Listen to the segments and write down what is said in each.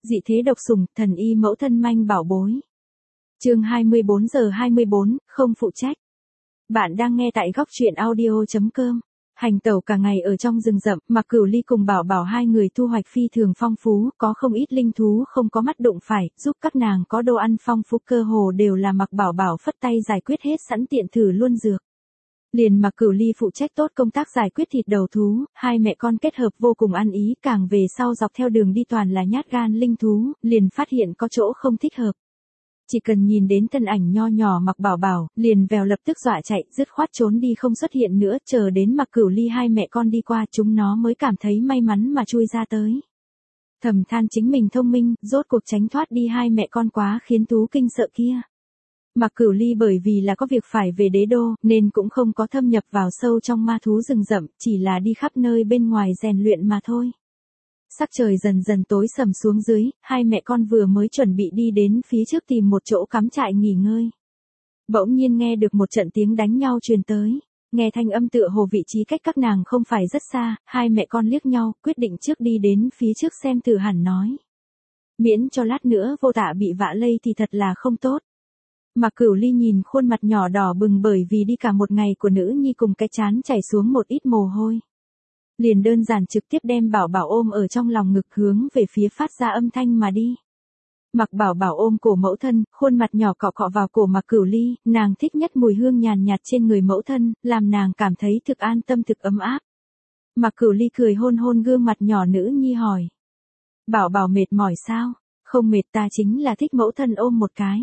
Dị thế độc sủng, thần y mẫu thân manh bảo bối. Chương 24:24, không phụ trách. Bạn đang nghe tại góc truyện audio.com. Hành tẩu cả ngày ở trong rừng rậm, Mạc Cửu Ly cùng Bảo Bảo hai người thu hoạch phi thường phong phú, có không ít linh thú không có mắt đụng phải, giúp các nàng có đồ ăn phong phú, cơ hồ đều là Mạc Bảo Bảo phất tay giải quyết hết, sẵn tiện thử luôn dược. Liền Mạc Cửu Ly phụ trách tốt công tác giải quyết thịt đầu thú, hai mẹ con kết hợp vô cùng ăn ý, càng về sau dọc theo đường đi toàn là nhát gan linh thú, liền phát hiện có chỗ không thích hợp. Chỉ cần nhìn đến thân ảnh nho nhỏ Mạc Bảo Bảo, liền vèo lập tức dọa chạy, dứt khoát trốn đi không xuất hiện nữa, chờ đến Mạc Cửu Ly hai mẹ con đi qua, chúng nó mới cảm thấy may mắn mà chui ra tới. Thầm than chính mình thông minh, rốt cuộc tránh thoát đi hai mẹ con quá khiến thú kinh sợ kia. Mạc Cửu Ly bởi vì là có việc phải về đế đô, nên cũng không có thâm nhập vào sâu trong ma thú rừng rậm, chỉ là đi khắp nơi bên ngoài rèn luyện mà thôi. Sắc trời dần dần tối sầm xuống dưới, hai mẹ con vừa mới chuẩn bị đi đến phía trước tìm một chỗ cắm trại nghỉ ngơi. Bỗng nhiên nghe được một trận tiếng đánh nhau truyền tới, nghe thanh âm tựa hồ vị trí cách các nàng không phải rất xa, hai mẹ con liếc nhau, quyết định trước đi đến phía trước xem thử hẳn nói. Miễn cho lát nữa vô tạ bị vạ lây thì thật là không tốt. Mạc Cửu Ly nhìn khuôn mặt nhỏ đỏ bừng bởi vì đi cả một ngày của nữ nhi cùng cái trán chảy xuống một ít mồ hôi. Liền đơn giản trực tiếp đem Bảo Bảo ôm ở trong lòng ngực hướng về phía phát ra âm thanh mà đi. Mạc Bảo Bảo ôm cổ mẫu thân, khuôn mặt nhỏ cọ cọ vào cổ Mạc Cửu Ly, nàng thích nhất mùi hương nhàn nhạt trên người mẫu thân, làm nàng cảm thấy thực an tâm thực ấm áp. Mạc Cửu Ly cười hôn hôn gương mặt nhỏ nữ nhi hỏi. Bảo Bảo mệt mỏi sao? Không mệt, ta chính là thích mẫu thân ôm một cái.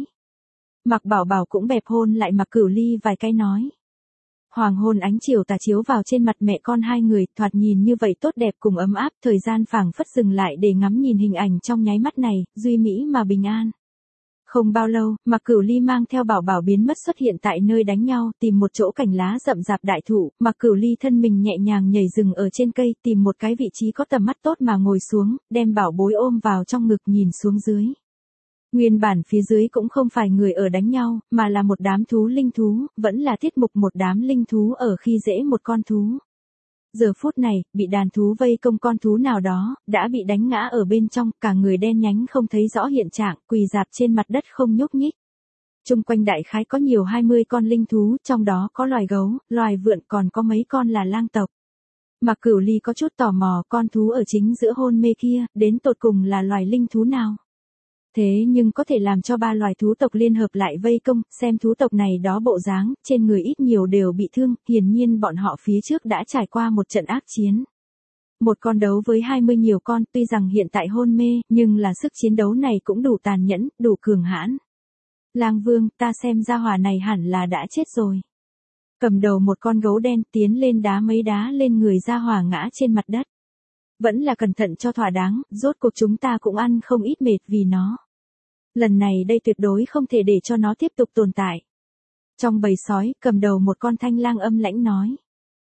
Mạc Bảo Bảo cũng bẹp hôn lại Mạc Cửu Ly vài cái nói. Hoàng hôn ánh chiều tà chiếu vào trên mặt mẹ con hai người, thoạt nhìn như vậy tốt đẹp cùng ấm áp, thời gian phảng phất dừng lại để ngắm nhìn hình ảnh trong nháy mắt này, duy mỹ mà bình an. Không bao lâu, Mạc Cửu Ly mang theo Bảo Bảo biến mất xuất hiện tại nơi đánh nhau, tìm một chỗ cành lá rậm rạp đại thụ, Mạc Cửu Ly thân mình nhẹ nhàng nhảy dừng ở trên cây, tìm một cái vị trí có tầm mắt tốt mà ngồi xuống, đem Bảo Bối ôm vào trong ngực nhìn xuống dưới. Nguyên bản phía dưới cũng không phải người ở đánh nhau, mà là một đám thú linh thú, vẫn là tiết mục một đám linh thú ở khi dễ một con thú. Giờ phút này, bị đàn thú vây công con thú nào đó, đã bị đánh ngã ở bên trong, cả người đen nhánh không thấy rõ hiện trạng, quỳ rạp trên mặt đất không nhúc nhích. Chung quanh đại khái có nhiều 20 con linh thú, trong đó có loài gấu, loài vượn, còn có mấy con là lang tộc. Mạc Cửu Ly có chút tò mò, con thú ở chính giữa hôn mê kia, đến tột cùng là loài linh thú nào? Thế nhưng có thể làm cho ba loài thú tộc liên hợp lại vây công, xem thú tộc này đó bộ dáng, trên người ít nhiều đều bị thương, hiển nhiên bọn họ phía trước đã trải qua một trận ác chiến. Một con đấu với 20 nhiều con, tuy rằng hiện tại hôn mê, nhưng là sức chiến đấu này cũng đủ tàn nhẫn, đủ cường hãn. Lang Vương, ta xem gia hỏa này hẳn là đã chết rồi. Cầm đầu một con gấu đen tiến lên đá mấy đá lên người gia hỏa ngã trên mặt đất. Vẫn là cẩn thận cho thỏa đáng, rốt cuộc chúng ta cũng ăn không ít mệt vì nó. Lần này đây tuyệt đối không thể để cho nó tiếp tục tồn tại. Trong bầy sói, cầm đầu một con thanh lang âm lãnh nói.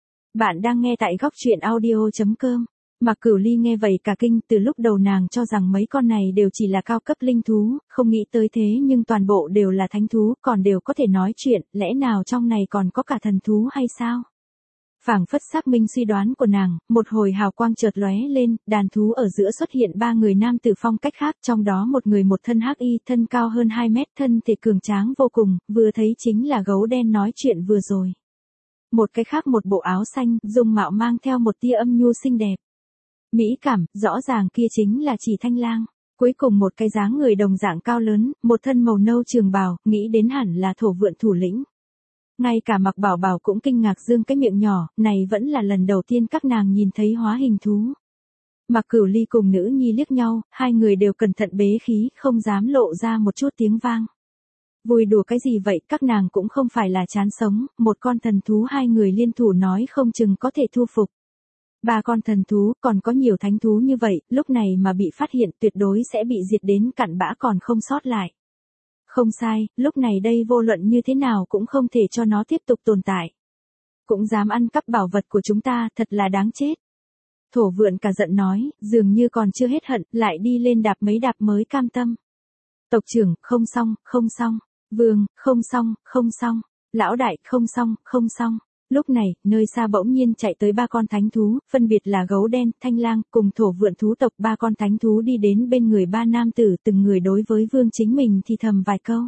Bạn đang nghe tại góc truyện audio.com. Mạc Cửu Ly nghe vậy cả kinh, từ lúc đầu nàng cho rằng mấy con này đều chỉ là cao cấp linh thú, không nghĩ tới thế nhưng toàn bộ đều là thánh thú, còn đều có thể nói chuyện, lẽ nào trong này còn có cả thần thú hay sao? Phảng phất xác minh suy đoán của nàng, một hồi hào quang chợt lóe lên, đàn thú ở giữa xuất hiện ba người nam tử phong cách khác, trong đó một người một thân hắc y, thân cao hơn 2 mét, thân thể cường tráng vô cùng, vừa thấy chính là gấu đen nói chuyện vừa rồi. Một cái khác một bộ áo xanh, dung mạo mang theo một tia âm nhu xinh đẹp. Mỹ cảm, rõ ràng kia chính là Chỉ Thanh Lang. Cuối cùng một cái dáng người đồng dạng cao lớn, một thân màu nâu trường bào, nghĩ đến hẳn là thổ vượn thủ lĩnh. Ngay cả Mạc Bảo Bảo cũng kinh ngạc dương cái miệng nhỏ, này vẫn là lần đầu tiên các nàng nhìn thấy hóa hình thú. Mạc Cửu Ly cùng nữ nhi liếc nhau, hai người đều cẩn thận bế khí, không dám lộ ra một chút tiếng vang. Vui đùa cái gì vậy, các nàng cũng không phải là chán sống, một con thần thú hai người liên thủ nói không chừng có thể thu phục. Ba con thần thú, còn có nhiều thánh thú như vậy, lúc này mà bị phát hiện tuyệt đối sẽ bị diệt đến cặn bã còn không sót lại. Không sai, lúc này đây vô luận như thế nào cũng không thể cho nó tiếp tục tồn tại. Cũng dám ăn cắp bảo vật của chúng ta, thật là đáng chết. Thổ vượn cả giận nói, dường như còn chưa hết hận, lại đi lên đạp mấy đạp mới cam tâm. Tộc trưởng, không xong, không xong. Vương, không xong, không xong. Lão đại, không xong, không xong. Lúc này, nơi xa bỗng nhiên chạy tới 3 con thánh thú, phân biệt là gấu đen, thanh lang, cùng thổ vượn thú tộc. 3 con thánh thú đi đến bên người 3 nam tử, từng người đối với Vương Chính mình thì thầm vài câu.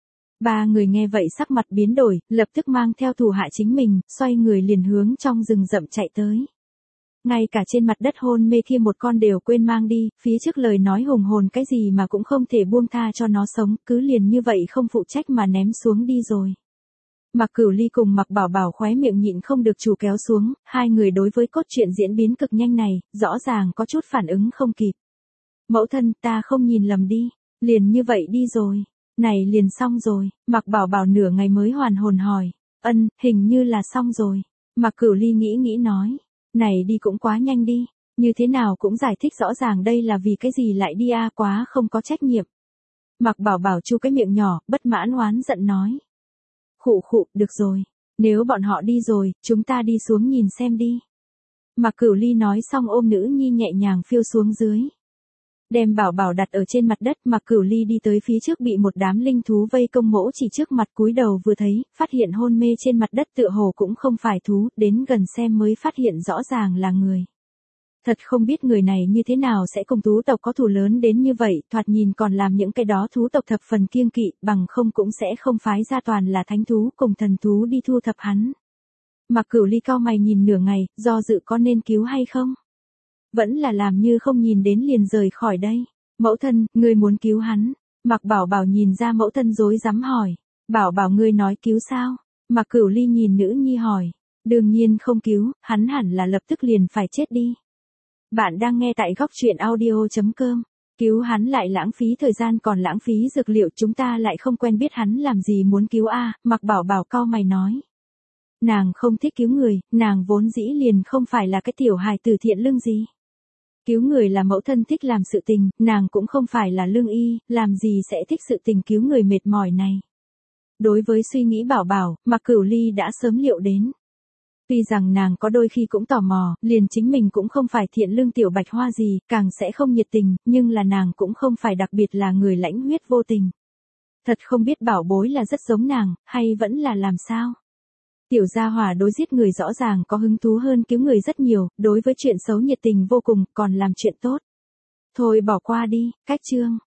3 người nghe vậy sắc mặt biến đổi, lập tức mang theo thủ hạ chính mình, xoay người liền hướng trong rừng rậm chạy tới. Ngay cả trên mặt đất hôn mê kia một con đều quên mang đi, phía trước lời nói hùng hồn cái gì mà cũng không thể buông tha cho nó sống, cứ liền như vậy không phụ trách mà ném xuống đi rồi. Mạc Cửu Ly cùng Mạc Bảo Bảo khóe miệng nhịn không được chủ kéo xuống, hai người đối với cốt truyện diễn biến cực nhanh này, rõ ràng có chút phản ứng không kịp. Mẫu thân, ta không nhìn lầm đi, liền như vậy đi rồi. Này liền xong rồi, Mạc Bảo Bảo nửa ngày mới hoàn hồn hỏi. Hình như là xong rồi. Mạc Cửu Ly nghĩ nói. Này đi cũng quá nhanh đi, như thế nào cũng giải thích rõ ràng đây là vì cái gì lại đi quá không có trách nhiệm. Mạc Bảo Bảo chu cái miệng nhỏ, bất mãn oán giận nói. Khụ, được rồi, nếu bọn họ đi rồi, chúng ta đi xuống nhìn xem đi. Mạc Cửu Ly nói xong ôm nữ nhi nhẹ nhàng phiêu xuống dưới. Đem Bảo Bảo đặt ở trên mặt đất, Mạc Cửu Ly đi tới phía trước bị một đám linh thú vây công mỗ chỉ trước mặt cúi đầu vừa thấy, phát hiện hôn mê trên mặt đất tựa hồ cũng không phải thú, đến gần xem mới phát hiện rõ ràng là người. Thật không biết người này như thế nào sẽ cùng thú tộc có thù lớn đến như vậy, thoạt nhìn còn làm những cái đó thú tộc thập phần kiêng kỵ, bằng không cũng sẽ không phái ra toàn là thánh thú cùng thần thú đi thu thập hắn. Mạc Cửu Ly cau mày nhìn nửa ngày, do dự có nên cứu hay không? Vẫn là làm như không nhìn đến liền rời khỏi đây. Mẫu thân, ngươi muốn cứu hắn. Mạc Bảo Bảo nhìn ra mẫu thân rối rắm hỏi. Bảo Bảo ngươi nói cứu sao? Mạc Cửu Ly nhìn nữ nhi hỏi. Đương nhiên không cứu, hắn hẳn là lập tức liền phải chết đi. Bạn đang nghe tại góc truyện audio.com. Cứu hắn lại lãng phí thời gian còn lãng phí dược liệu, chúng ta lại không quen biết hắn làm gì muốn cứu Mạc Bảo Bảo cau mày nói. Nàng không thích cứu người, nàng vốn dĩ liền không phải là cái tiểu hài tử thiện lương gì. Cứu người là mẫu thân thích làm sự tình, nàng cũng không phải là lương y, làm gì sẽ thích sự tình cứu người mệt mỏi này. Đối với suy nghĩ Bảo Bảo, Mạc Cửu Ly đã sớm liệu đến. Tuy rằng nàng có đôi khi cũng tò mò, liền chính mình cũng không phải thiện lương tiểu bạch hoa gì, càng sẽ không nhiệt tình, nhưng là nàng cũng không phải đặc biệt là người lãnh huyết vô tình. Thật không biết bảo bối là rất giống nàng, hay vẫn là làm sao? Tiểu gia hỏa đối giết người rõ ràng có hứng thú hơn cứu người rất nhiều, đối với chuyện xấu nhiệt tình vô cùng, còn làm chuyện tốt. Thôi bỏ qua đi, cách chương.